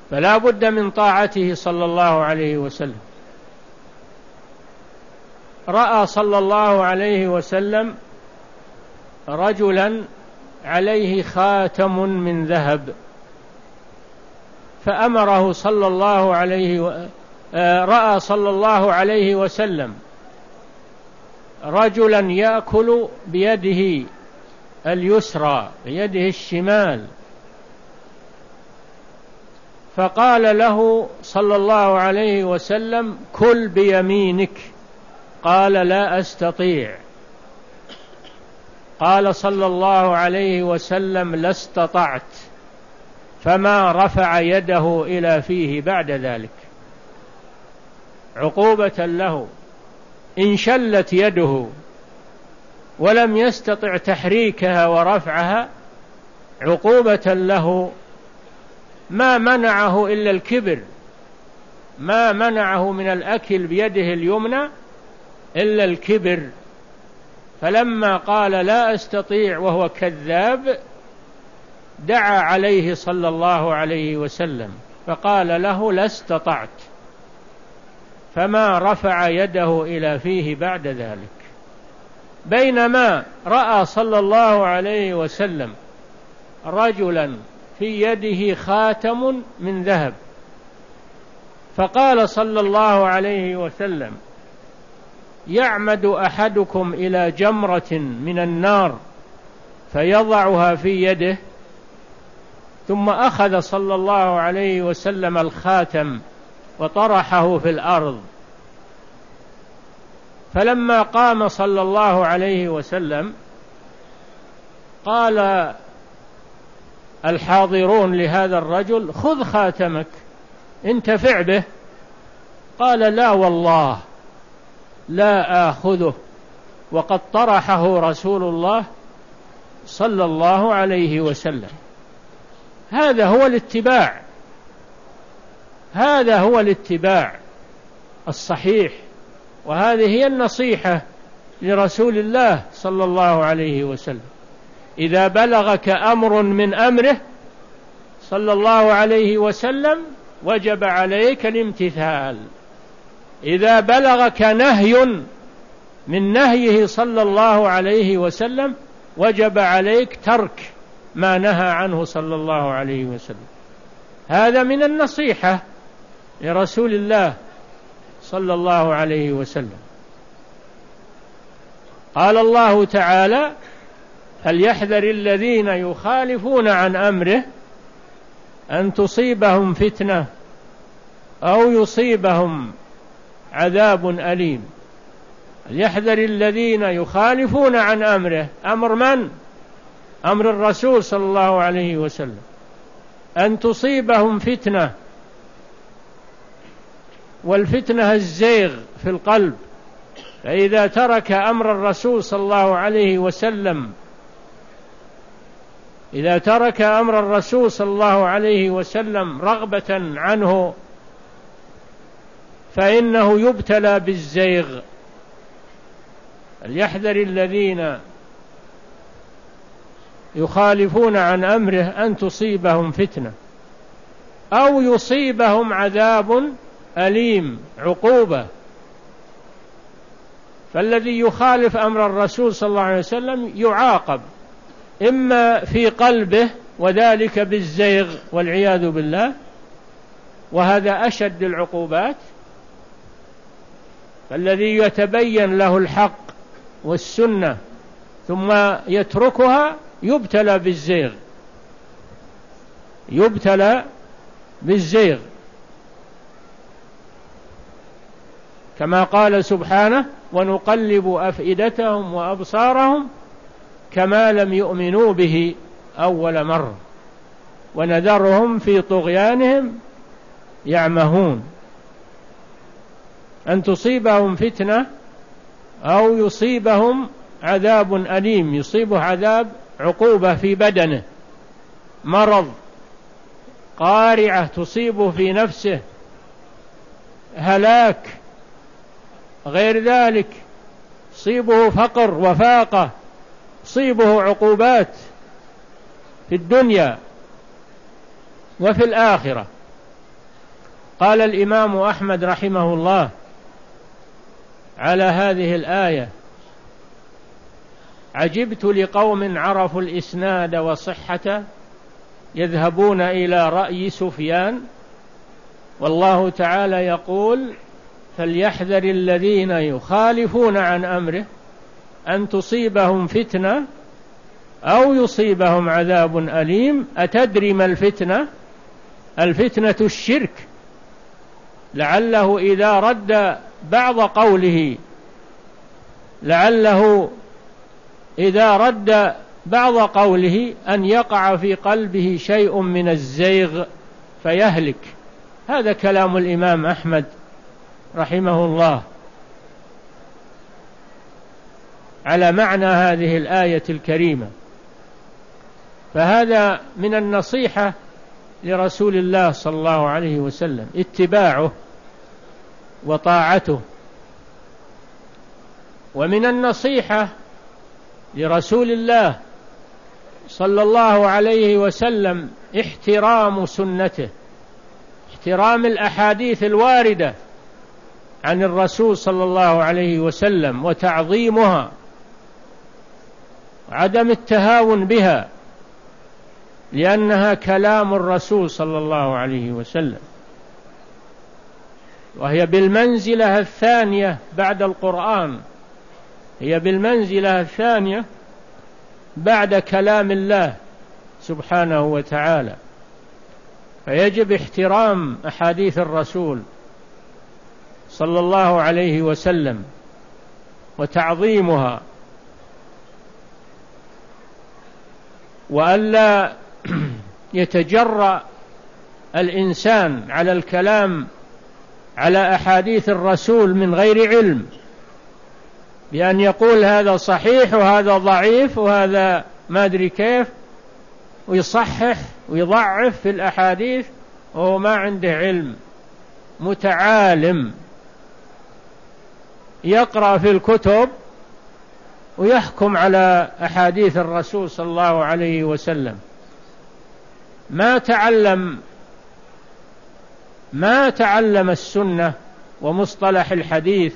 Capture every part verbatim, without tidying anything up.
فلا بد من طاعته صلى الله عليه وسلم. رأى صلى الله عليه وسلم رجلا عليه خاتم من ذهب، فأمره صلى الله عليه و... رأى صلى الله عليه وسلم رجلا يأكل بيده اليسرى بيده الشمال، فقال له صلى الله عليه وسلم: كل بيمينك. قال: لا أستطيع. قال صلى الله عليه وسلم: لا استطعت. فما رفع يده إلى فيه بعد ذلك، عقوبة له. إن شلت يده ولم يستطع تحريكها ورفعها عقوبة له، ما منعه إلا الكبر، ما منعه من الأكل بيده اليمنى إلا الكبر. فلما قال لا أستطيع وهو كذاب دعا عليه صلى الله عليه وسلم فقال له: لا استطعت. فما رفع يده إلى فيه بعد ذلك. بينما رأى صلى الله عليه وسلم رجلا في يده خاتم من ذهب، فقال صلى الله عليه وسلم: يعمد أحدكم إلى جمرة من النار فيضعها في يده، ثم أخذ صلى الله عليه وسلم الخاتم وطرحه في الأرض. فلما قام صلى الله عليه وسلم قال الحاضرون لهذا الرجل: خذ خاتمك انتفع به. قال: لا والله لا آخذه، وقد طرحه رسول الله صلى الله عليه وسلم. هذا هو الاتباع، هذا هو الاتباع الصحيح، وهذه هي النصيحة لرسول الله صلى الله عليه وسلم. إذا بلغك أمر من أمره صلى الله عليه وسلم وجب عليك الامتثال. إذا بلغك نهي من نهيه صلى الله عليه وسلم وجب عليك ترك ما نهى عنه صلى الله عليه وسلم. هذا من النصيحة لرسول الله صلى الله عليه وسلم. قال الله تعالى: فليحذر الذين يخالفون عن أمره أن تصيبهم فتنة أو يصيبهم عذاب أليم. فليحذر الذين يخالفون عن أمره، أمر من؟ أمر الرسول صلى الله عليه وسلم، أن تصيبهم فتنة، والفتنة الزيغ في القلب. فإذا ترك أمر الرسول صلى الله عليه وسلم إذا ترك أمر الرسول صلى الله عليه وسلم رغبة عنه فإنه يبتلى بالزيغ. فليحذر الذين يخالفون عن أمره أن تصيبهم فتنة أو يصيبهم عذاب أليم، عقوبة. فالذي يخالف أمر الرسول صلى الله عليه وسلم يعاقب، إما في قلبه وذلك بالزيغ والعياذ بالله، وهذا أشد العقوبات. فالذي يتبين له الحق والسنة ثم يتركها يبتلى بالزيغ، يبتلى بالزيغ، كما قال سبحانه: ونقلب أفئدتهم وأبصارهم كما لم يؤمنوا به أول مرة ونذرهم في طغيانهم يعمهون. أن تصيبهم فتنة أو يصيبهم عذاب أليم، يصيبه عذاب، عقوبة في بدنه، مرض، قارعة تصيبه في نفسه، هلاك، غير ذلك، يصيبه فقر وفاقة، يصيبه عقوبات في الدنيا وفي الآخرة. قال الإمام أحمد رحمه الله على هذه الآية: عجبت لقوم عرفوا الإسناد وصحته يذهبون إلى رأي سفيان. والله تعالى يقول: فليحذر الذين يخالفون عن أمره أن تصيبهم فتنة أو يصيبهم عذاب أليم. أتدري ما الفتنة؟ الفتنة الشرك. لعله إذا رد بعض قوله لعله إذا رد بعض قوله أن يقع في قلبه شيء من الزيغ فيهلك. هذا كلام الإمام أحمد رحمه الله على معنى هذه الآية الكريمة. فهذا من النصيحة لرسول الله صلى الله عليه وسلم، اتباعه وطاعته. ومن النصيحة لرسول الله صلى الله عليه وسلم احترام سنته، احترام الأحاديث الواردة عن الرسول صلى الله عليه وسلم وتعظيمها، عدم التهاون بها، لأنها كلام الرسول صلى الله عليه وسلم، وهي بالمنزلة الثانية بعد القرآن، هي بالمنزلة الثانية بعد كلام الله سبحانه وتعالى. فيجب احترام أحاديث الرسول صلى الله عليه وسلم وتعظيمها، وألا يتجرأ الإنسان على الكلام على أحاديث الرسول من غير علم، بأن يقول هذا صحيح وهذا ضعيف وهذا ما أدري كيف، ويصحح ويضعف في الأحاديث وهو ما عنده علم. متعالم يقرأ في الكتب ويحكم على أحاديث الرسول صلى الله عليه وسلم، ما تعلم ما تعلم السنة ومصطلح الحديث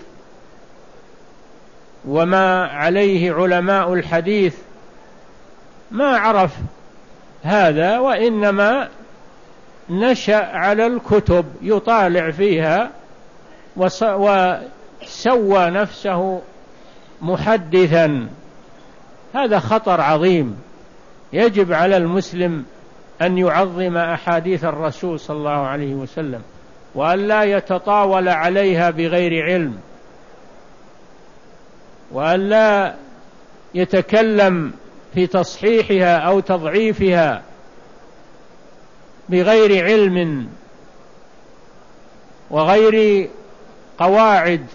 وما عليه علماء الحديث، ما عرف هذا، وإنما نشأ على الكتب يطالع فيها وسوى نفسه محدثا. هذا خطر عظيم. يجب على المسلم أن يعظم أحاديث الرسول صلى الله عليه وسلم، وأن لا يتطاول عليها بغير علم، وأن لا يتكلم في تصحيحها أو تضعيفها بغير علم وغير قواعد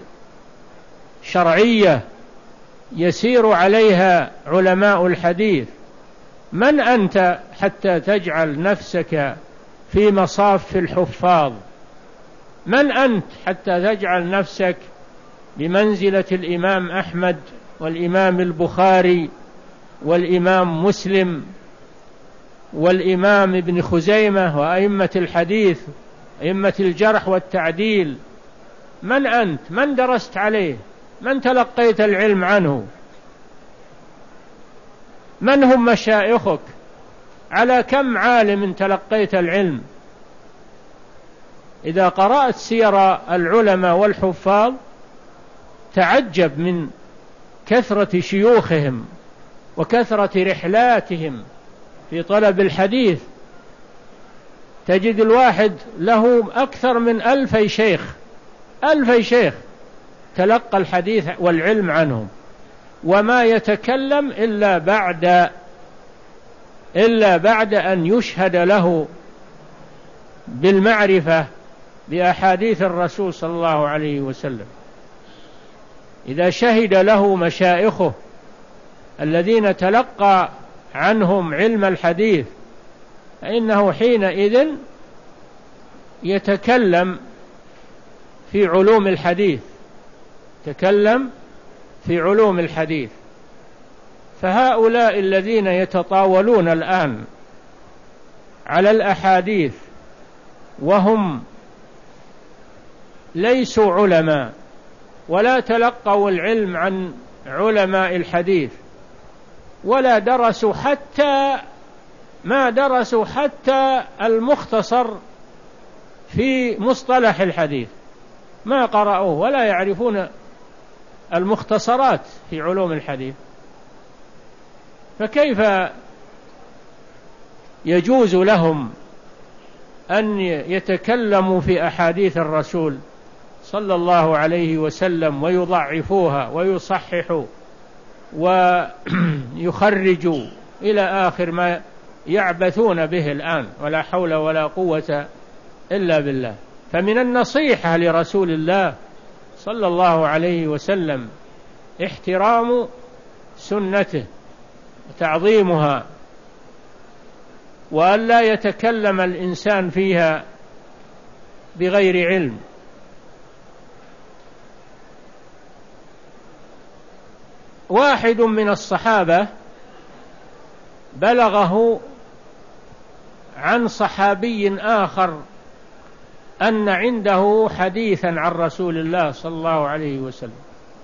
شرعية يسير عليها علماء الحديث. من أنت حتى تجعل نفسك في مصاف الحفاظ؟ من أنت حتى تجعل نفسك بمنزلة الإمام أحمد والإمام البخاري والإمام مسلم والإمام ابن خزيمة وأئمة الحديث، أئمة الجرح والتعديل؟ من أنت؟ من درست عليه؟ من تلقيت العلم عنه؟ من هم مشايخك؟ على كم عالم تلقيت العلم؟ إذا قرأت سير العلماء والحفاظ تعجب من كثرة شيوخهم وكثرة رحلاتهم في طلب الحديث. تجد الواحد له أكثر من ألفي شيخ، ألفي شيخ تلقى الحديث والعلم عنهم، وما يتكلم إلا بعد إلا بعد أن يشهد له بالمعرفة بأحاديث الرسول صلى الله عليه وسلم. إذا شهد له مشايخه الذين تلقى عنهم علم الحديث فإنه حينئذ يتكلم في علوم الحديث تكلم في علوم الحديث. فهؤلاء الذين يتطاولون الآن على الأحاديث وهم ليسوا علماء ولا تلقوا العلم عن علماء الحديث ولا درسوا حتى ما درسوا حتى المختصر في مصطلح الحديث، ما قرأوه ولا يعرفون المختصرات في علوم الحديث، فكيف يجوز لهم أن يتكلموا في أحاديث الرسول صلى الله عليه وسلم ويضعفوها ويصححوا ويخرجوا إلى آخر ما يعبثون به الآن، ولا حول ولا قوة إلا بالله. فمن النصيحة لرسول الله صلى الله عليه وسلم احترام سنته وتعظيمها، وأن لا يتكلم الإنسان فيها بغير علم. واحد من الصحابة بلغه عن صحابي آخر أن عنده حديثا عن رسول الله صلى الله عليه وسلم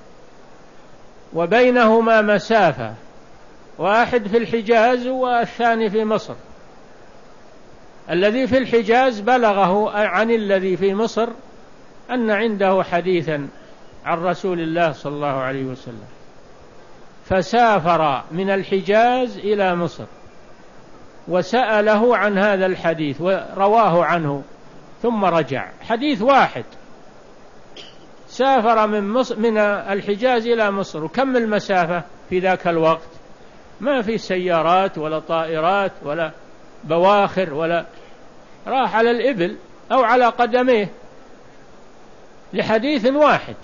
وبينهما مسافة، واحد في الحجاز والثاني في مصر. الذي في الحجاز بلغه عن الذي في مصر أن عنده حديثا عن رسول الله صلى الله عليه وسلم، فسافر من الحجاز إلى مصر وسأله عن هذا الحديث ورواه عنه ثم رجع. حديث واحد، سافر من مصر من الحجاز إلى مصر، وكم المسافة في ذاك الوقت؟ ما في سيارات ولا طائرات ولا بواخر، ولا راح على الإبل أو على قدميه لحديث واحد.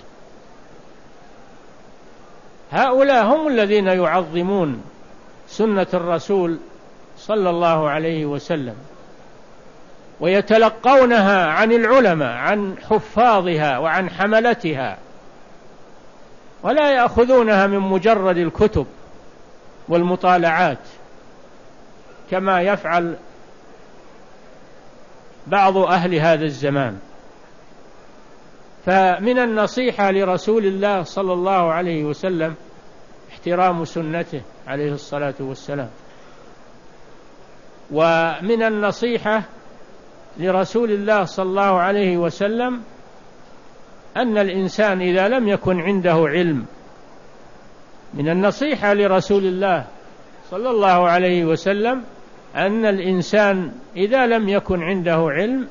هؤلاء هم الذين يعظمون سنة الرسول صلى الله عليه وسلم ويتلقونها عن العلماء، عن حفاظها وعن حملتها، ولا يأخذونها من مجرد الكتب والمطالعات كما يفعل بعض أهل هذا الزمان. فمن النصيحة لرسول الله صلى الله عليه وسلم احترام سنته عليه الصلاة والسلام. ومن النصيحة لرسول الله صلى الله عليه وسلم أن الإنسان إذا لم يكن عنده علم، من النصيحة لرسول الله صلى الله عليه وسلم أن الإنسان إذا لم يكن عنده علم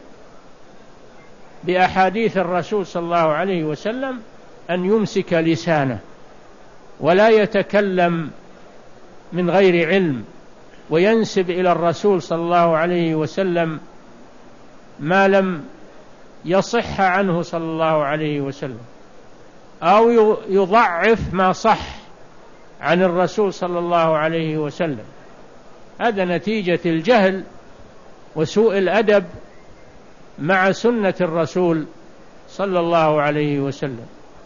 بأحاديث الرسول صلى الله عليه وسلم أن يمسك لسانه ولا يتكلم من غير علم، وينسب إلى الرسول صلى الله عليه وسلم ما لم يصح عنه صلى الله عليه وسلم، أو يضعف ما صح عن الرسول صلى الله عليه وسلم. هذا نتيجة الجهل وسوء الأدب مع سنة الرسول صلى الله عليه وسلم.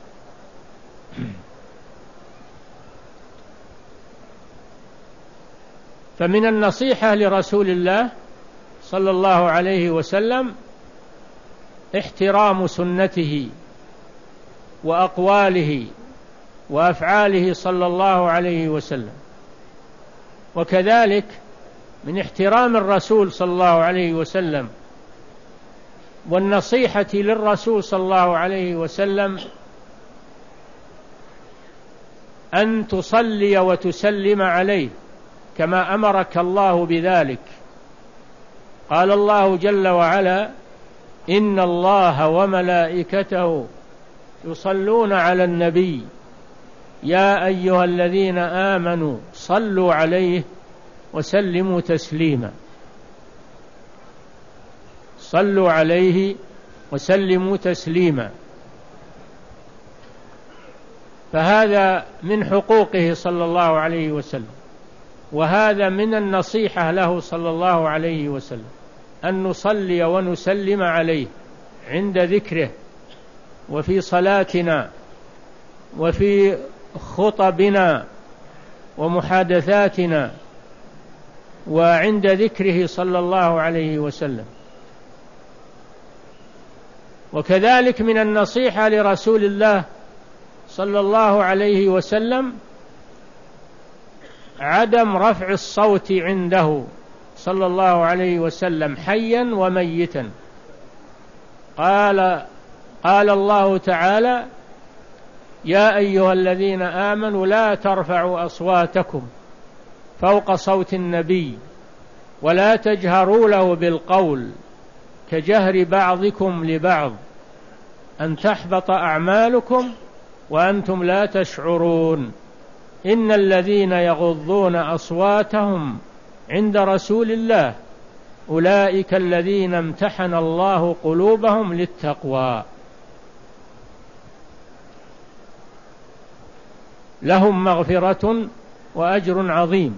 فمن النصيحة لرسول الله صلى الله عليه وسلم احترام سنته وأقواله وأفعاله صلى الله عليه وسلم. وكذلك من احترام الرسول صلى الله عليه وسلم والنصيحة للرسول صلى الله عليه وسلم أن تصلي وتسلم عليه كما أمرك الله بذلك. قال الله جل وعلا: إن الله وملائكته يصلون على النبي يا أيها الذين آمنوا صلوا عليه وسلموا تسليما. صلوا عليه وسلموا تسليما. فهذا من حقوقه صلى الله عليه وسلم، وهذا من النصيحة له صلى الله عليه وسلم أن نصلي ونسلم عليه عند ذكره وفي صلاتنا وفي خطبنا ومحادثاتنا وعند ذكره صلى الله عليه وسلم. وكذلك من النصيحة لرسول الله صلى الله عليه وسلم عدم رفع الصوت عنده صلى الله عليه وسلم حيا وميتا. قال قال الله تعالى: يا أيها الذين آمنوا لا ترفعوا أصواتكم فوق صوت النبي ولا تجهروا له بالقول كجهر بعضكم لبعض أن تحبط أعمالكم وأنتم لا تشعرون إن الذين يغضون أصواتهم عند رسول الله أولئك الذين امتحن الله قلوبهم للتقوى لهم مغفرة وأجر عظيم.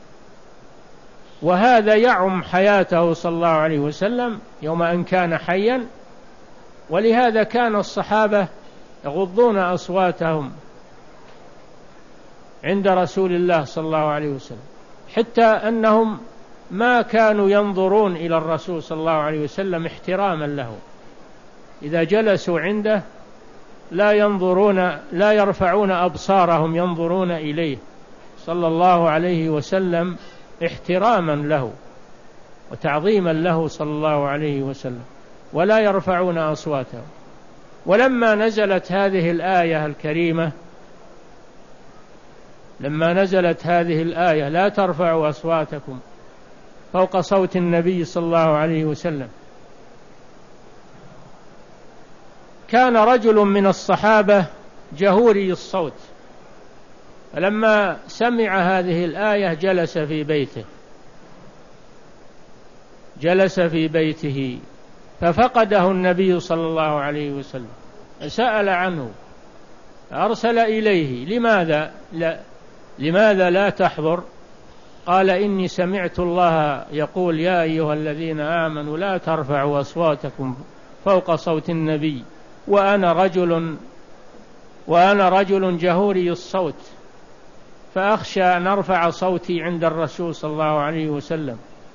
وهذا يعم حياته صلى الله عليه وسلم يوم أن كان حيا، ولهذا كان الصحابة يغضون أصواتهم عند رسول الله صلى الله عليه وسلم، حتى أنهم ما كانوا ينظرون إلى الرسول صلى الله عليه وسلم احتراما له. إذا جلسوا عنده لا ينظرون لا يرفعون أبصارهم ينظرون إليه صلى الله عليه وسلم احتراما له وتعظيما له صلى الله عليه وسلم، ولا يرفعون أصواتهم. ولما نزلت هذه الآية الكريمة لما نزلت هذه الآية لا ترفعوا أصواتكم فوق صوت النبي صلى الله عليه وسلم، كان رجل من الصحابة جهوري الصوت، فلما سمع هذه الآية جلس في بيته جلس في بيته ففقده النبي صلى الله عليه وسلم، سأل عنه، أرسل إليه: لماذا لا, لماذا لا تحضر؟ قال: إني سمعت الله يقول يا أيها الذين آمنوا لا ترفعوا أصواتكم فوق صوت النبي وأنا رجل وأنا رجل جهوري الصوت، فأخشى أن أرفع صوتي عند الرسول صلى الله عليه وسلم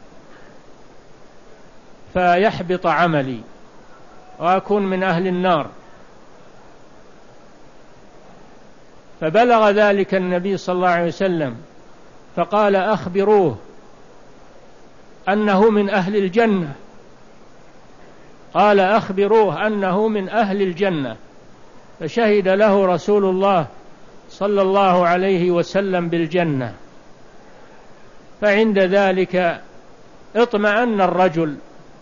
فيحبط عملي وأكون من أهل النار. فبلغ ذلك النبي صلى الله عليه وسلم فقال: أخبروه أنه من أهل الجنة قال أخبروه أنه من أهل الجنة. فشهد له رسول الله صلى الله عليه وسلم بالجنة. فعند ذلك اطمأن الرجل.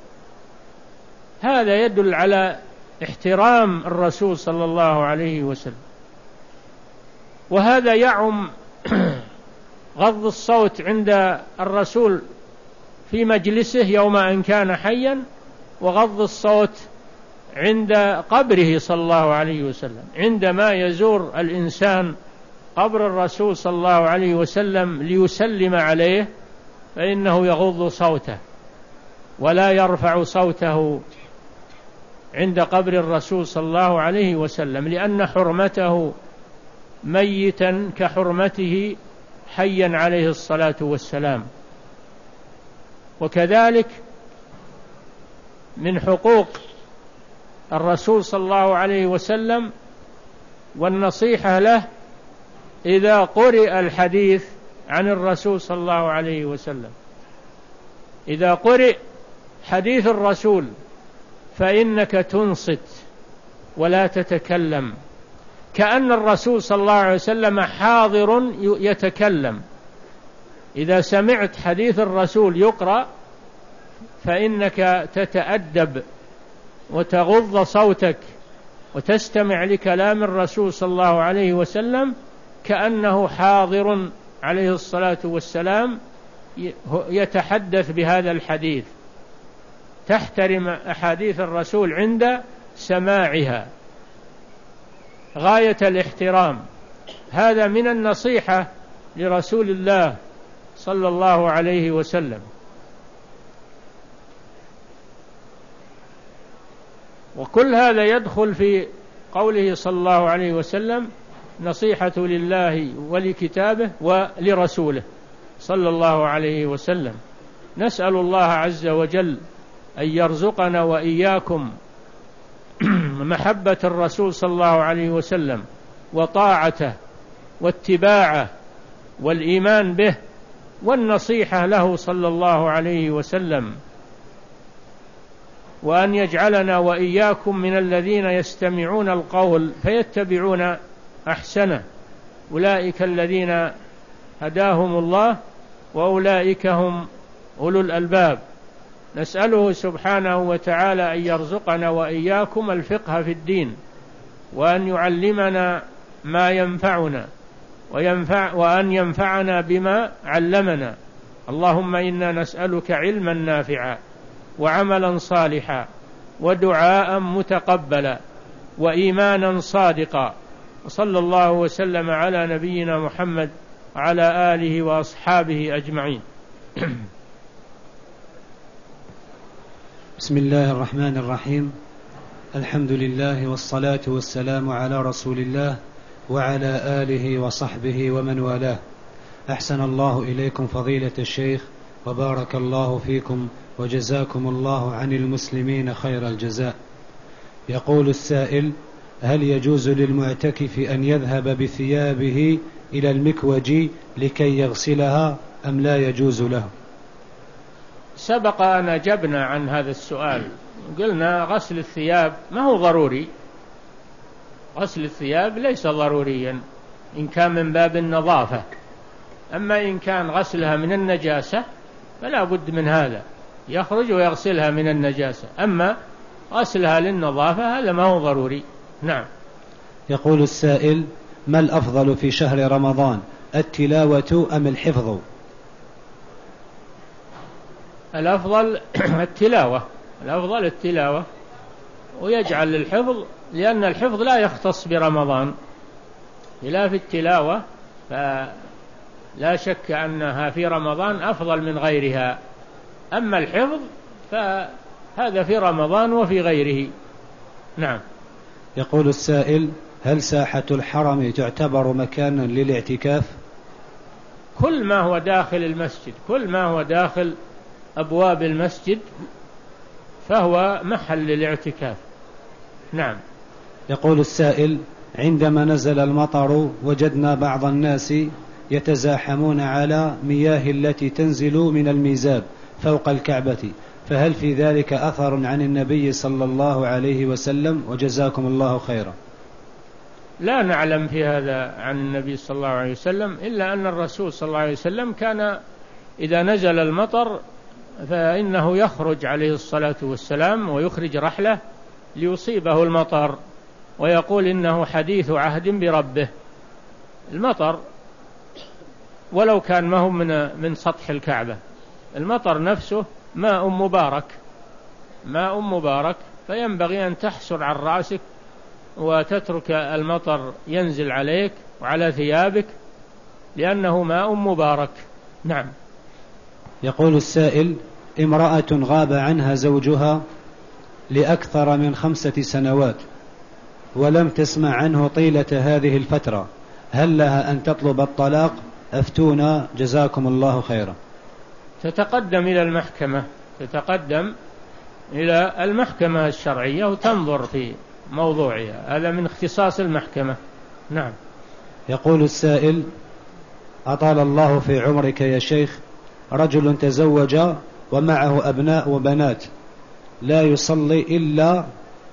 هذا يدل على احترام الرسول صلى الله عليه وسلم. وهذا يعم غض الصوت عند الرسول في مجلسه يوم أن كان حيا، وغض الصوت عند قبره صلى الله عليه وسلم. عندما يزور الإنسان قبر الرسول صلى الله عليه وسلم ليسلم عليه فإنه يغض صوته ولا يرفع صوته عند قبر الرسول صلى الله عليه وسلم، لأن حرمته ميتا كحرمته حيا عليه الصلاة والسلام. وكذلك من حقوق الرسول صلى الله عليه وسلم والنصيحة له إذا قرئ الحديث عن الرسول صلى الله عليه وسلم، إذا قرئ حديث الرسول فإنك تنصت ولا تتكلم، كأن الرسول صلى الله عليه وسلم حاضر يتكلم. إذا سمعت حديث الرسول يقرأ فإنك تتأدب وتغض صوتك وتستمع لكلام الرسول صلى الله عليه وسلم كأنه حاضر عليه الصلاة والسلام يتحدث بهذا الحديث. تحترم أحاديث الرسول عند سماعها غاية الاحترام. هذا من النصيحة لرسول الله صلى الله عليه وسلم. وكل هذا يدخل في قوله صلى الله عليه وسلم: نصيحة لله ولكتابه ولرسوله صلى الله عليه وسلم. نسأل الله عز وجل أن يرزقنا وإياكم محبة الرسول صلى الله عليه وسلم وطاعته واتباعه والإيمان به والنصيحة له صلى الله عليه وسلم، وأن يجعلنا وإياكم من الذين يستمعون القول فيتبعون أحسنه، أولئك الذين هداهم الله وأولئك هم أولو الألباب. نسأله سبحانه وتعالى أن يرزقنا وإياكم الفقه في الدين، وأن يعلمنا ما ينفعنا وينفع وأن ينفعنا بما علمنا. اللهم إنا نسألك علما نافعا وعملا صالحا ودعاء متقبلا وإيمانا صادقا. وصلى الله وسلم على نبينا محمد وعلى آله وأصحابه أجمعين. بسم الله الرحمن الرحيم. الحمد لله والصلاة والسلام على رسول الله وعلى آله وصحبه ومن والاه. أحسن الله إليكم فضيلة الشيخ، وبارك الله فيكم، وجزاكم الله عن المسلمين خير الجزاء. يقول السائل: هل يجوز للمعتكف أن يذهب بثيابه إلى المكوج لكي يغسلها أم لا يجوز له؟ سبق أن أجبنا عن هذا السؤال، قلنا غسل الثياب ما هو ضروري، غسل الثياب ليس ضروريا إن كان من باب النظافة، أما إن كان غسلها من النجاسة فلا بد من هذا، يخرج ويغسلها من النجاسة، أما غسلها للنظافة هذا ما هو ضروري. نعم. يقول السائل: ما الأفضل في شهر رمضان، التلاوة أم الحفظ؟ الأفضل التلاوة، الأفضل التلاوة، ويجعل للحفظ، لأن الحفظ لا يختص برمضان، خلاف التلاوة فلا شك أنها في رمضان أفضل من غيرها، أما الحفظ فهذا في رمضان وفي غيره. نعم. يقول السائل: هل ساحة الحرم تعتبر مكانا للاعتكاف؟ كل ما هو داخل المسجد، كل ما هو داخل أبواب المسجد فهو محل للاعتكاف. نعم. يقول السائل: عندما نزل المطر وجدنا بعض الناس يتزاحمون على مياه التي تنزل من الميزاب فوق الكعبة، فهل في ذلك أثر عن النبي صلى الله عليه وسلم؟ وجزاكم الله خيرا. لا نعلم في هذا عن النبي صلى الله عليه وسلم، إلا أن الرسول صلى الله عليه وسلم كان إذا نزل المطر فإنه يخرج عليه الصلاة والسلام ويخرج رحله ليصيبه المطر، ويقول إنه حديث عهد بربه. المطر ولو كان ما هو من من سطح الكعبة، المطر نفسه ماء مبارك، ماء مبارك، فينبغي أن تحسر عن رأسك وتترك المطر ينزل عليك وعلى ثيابك، لأنه ماء مبارك. نعم. يقول السائل: امرأة غاب عنها زوجها لأكثر من خمسة سنوات ولم تسمع عنه طيلة هذه الفترة، هل لها أن تطلب الطلاق؟ أفتونا جزاكم الله خيرا. تتقدم إلى المحكمة، تتقدم إلى المحكمة الشرعية وتنظر في موضوعها، هذا من اختصاص المحكمة. نعم. يقول السائل: أطال الله في عمرك يا شيخ، رجل تزوج ومعه أبناء وبنات، لا يصلي إلا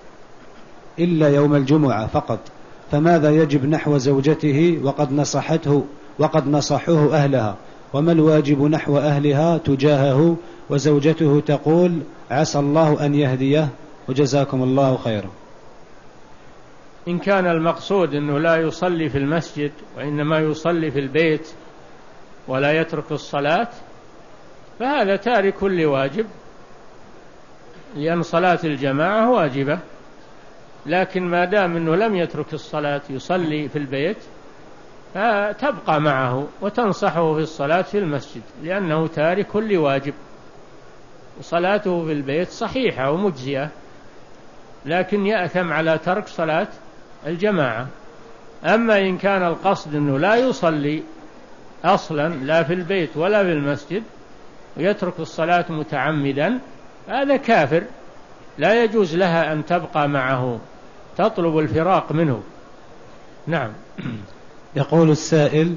إلا يوم الجمعة فقط، فماذا يجب نحو زوجته وقد نصحته وقد نصحوه أهلها، وما الواجب نحو أهلها تجاهه، وزوجته تقول عسى الله أن يهديه، وجزاكم الله خيرا. إن كان المقصود أنه لا يصلي في المسجد وإنما يصلي في البيت ولا يترك الصلاة فهذا تارك لواجب، لأن صلاة الجماعة واجبة، لكن ما دام أنه لم يترك الصلاة يصلي في البيت فتبقى معه وتنصحه في الصلاة في المسجد، لأنه تارك لواجب، وصلاته في البيت صحيحة ومجزية، لكن يأثم على ترك صلاة الجماعة. أما إن كان القصد أنه لا يصلي أصلا لا في البيت ولا في المسجد ويترك الصلاة متعمدا، هذا كافر، لا يجوز لها أن تبقى معه تطلب الفراق منه. نعم. يقول السائل: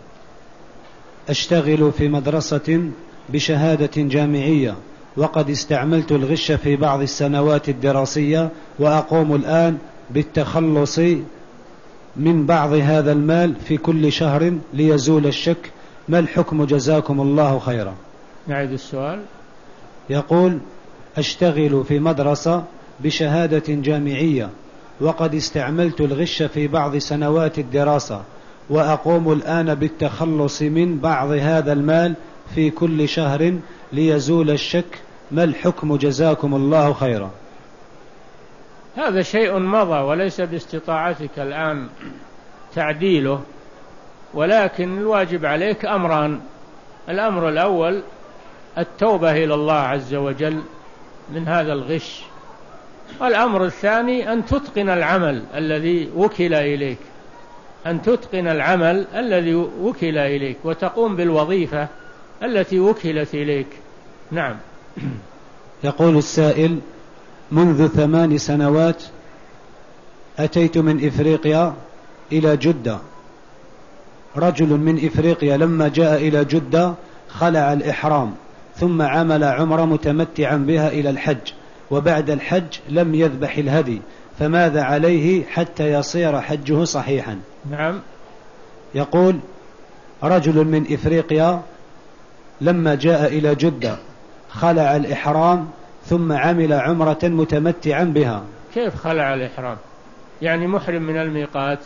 أشتغل في مدرسة بشهادة جامعية، وقد استعملت الغش في بعض السنوات الدراسية، وأقوم الآن بالتخلص من بعض هذا المال في كل شهر ليزول الشك، ما الحكم جزاكم الله خيرا؟ نعيد السؤال. يقول: أشتغل في مدرسة بشهادة جامعية، وقد استعملت الغش في بعض سنوات الدراسة، وأقوم الآن بالتخلص من بعض هذا المال في كل شهر ليزول الشك، ما الحكم جزاكم الله خيرا؟ هذا شيء مضى وليس باستطاعتك الآن تعديله، ولكن الواجب عليك أمران: الأمر الأول التوبة إلى الله عز وجل من هذا الغش، والأمر الثاني أن تتقن العمل الذي وكل إليك، أن تتقن العمل الذي وكل إليك وتقوم بالوظيفة التي وكلت إليك. نعم. يقول السائل: منذ ثمان سنوات أتيت من إفريقيا إلى جدة. رجل من إفريقيا لما جاء إلى جدة خلع الإحرام، ثم عمل عمرة متمتعا بها إلى الحج، وبعد الحج لم يذبح الهدي، فماذا عليه حتى يصير حجه صحيحا؟ نعم. يقول: رجل من إفريقيا لما جاء إلى جدة خلع الإحرام، ثم عمل عمرة متمتعا بها. كيف خلع الإحرام؟ يعني محرم من الميقات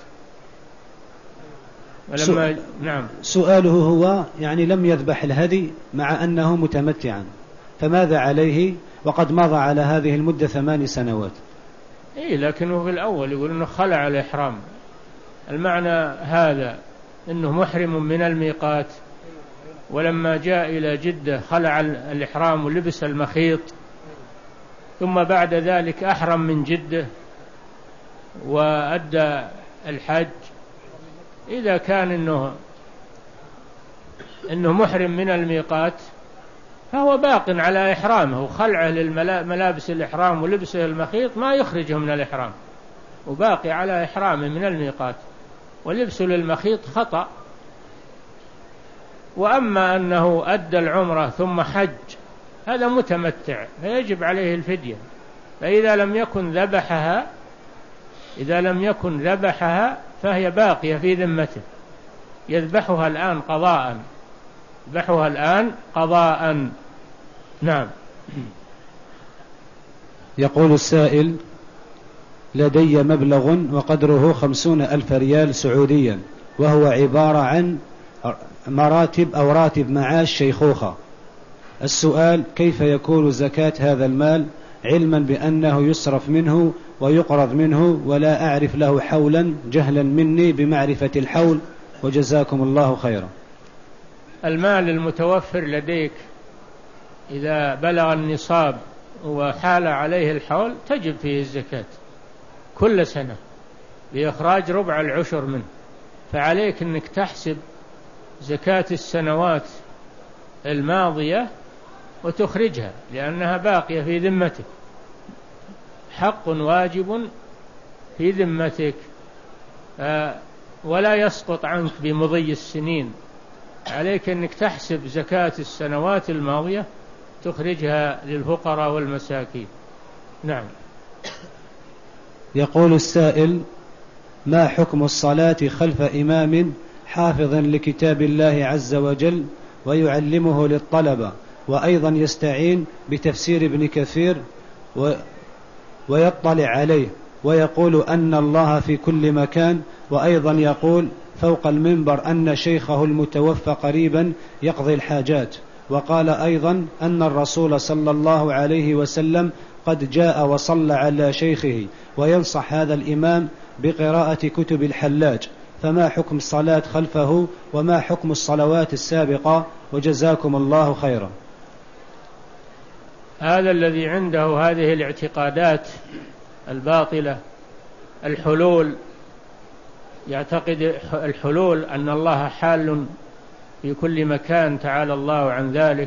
ولما... نعم. سؤاله هو يعني لم يذبح الهدي مع أنه متمتعا، فماذا عليه وقد مضى على هذه المدة ثمان سنوات؟ إيه، لكنه في الأول يقول أنه خلع الإحرام، المعنى هذا أنه محرم من الميقات، ولما جاء إلى جدة خلع الإحرام ولبس المخيط، ثم بعد ذلك أحرم من جدة وأدى الحج. إذا كان إنه إنه محرم من الميقات فهو باق على إحرامه، وخلعه للملابس الإحرام ولبسه المخيط ما يخرجه من الإحرام، وباقي على إحرامه من الميقات، ولبسه للمخيط خطأ. وأما أنه أدى العمرة ثم حج هذا متمتع فيجب عليه الفدية، فإذا لم يكن ذبحها إذا لم يكن ذبحها فهي باقية في ذمته، يذبحها الآن قضاء يذبحها الآن قضاء. نعم. يقول السائل: لدي مبلغ وقدره خمسون ألف ريال سعوديا، وهو عبارة عن مراتب أو راتب معاش شيخوخة. السؤال: كيف يكون زكاة هذا المال، علما بأنه يصرف منه ويقرض منه ولا أعرف له حولا، جهلا مني بمعرفة الحول، وجزاكم الله خيرا؟ المال المتوفر لديك إذا بلغ النصاب وحال عليه الحول تجب فيه الزكاة كل سنة بإخراج ربع العشر منه، فعليك أنك تحسب زكاة السنوات الماضية وتخرجها لأنها باقية في ذمتك، حق واجب في ذمتك ولا يسقط عنك بمضي السنين، عليك أنك تحسب زكاة السنوات الماضية تخرجها للفقراء والمساكين. نعم. يقول السائل: ما حكم الصلاة خلف إمام حافظ لكتاب الله عز وجل ويعلمه للطلبة، وأيضا يستعين بتفسير ابن كثير و ويطلع عليه، ويقول أن الله في كل مكان، وأيضا يقول فوق المنبر أن شيخه المتوفى قريبا يقضي الحاجات، وقال أيضا أن الرسول صلى الله عليه وسلم قد جاء وصلى على شيخه، وينصح هذا الإمام بقراءة كتب الحلاج، فما حكم الصلاة خلفه وما حكم الصلوات السابقة، وجزاكم الله خيرا؟ هذا الذي عنده هذه الاعتقادات الباطلة، الحلول، يعتقد الحلول أن الله حال في كل مكان تعالى الله عن ذلك،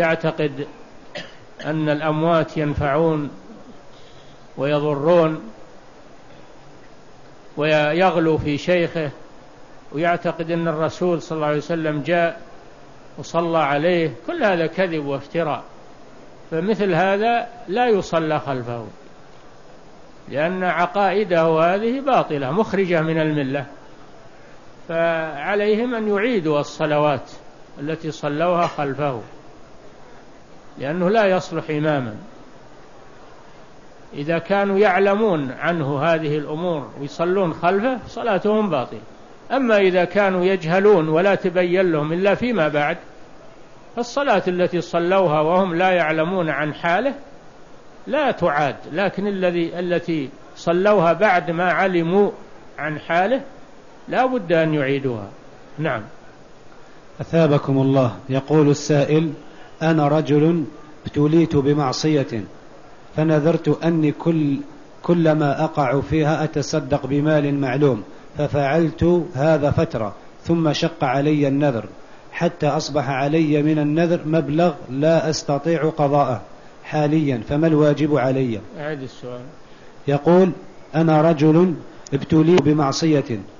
ويعتقد أن الأموات ينفعون ويضرون، ويغلو في شيخه ويعتقد أن الرسول صلى الله عليه وسلم جاء وصلى عليه، كل هذا كذب وافتراء. فمثل هذا لا يصلى خلفه، لأن عقائده هذه باطلة مخرجة من الملة، فعليهم أن يعيدوا الصلوات التي صلوها خلفه، لأنه لا يصلح إماما. إذا كانوا يعلمون عنه هذه الأمور ويصلون خلفه صلاتهم باطلة. أما إذا كانوا يجهلون ولا تبين لهم إلا فيما بعد، فالصلاة التي صلوها وهم لا يعلمون عن حاله لا تعاد، لكن الذي التي صلوها بعد ما علموا عن حاله لا بد أن يعيدوها. نعم. أثابكم الله. يقول السائل: أنا رجل ابتليت بمعصية، فنذرت أني كل كلما أقع فيها أتصدق بمال معلوم، ففعلت هذا فترة ثم شق علي النذر حتى أصبح علي من النذر مبلغ لا أستطيع قضاءه حاليا، فما الواجب علي؟ أعد السؤال. يقول: أنا رجل ابتليت بمعصية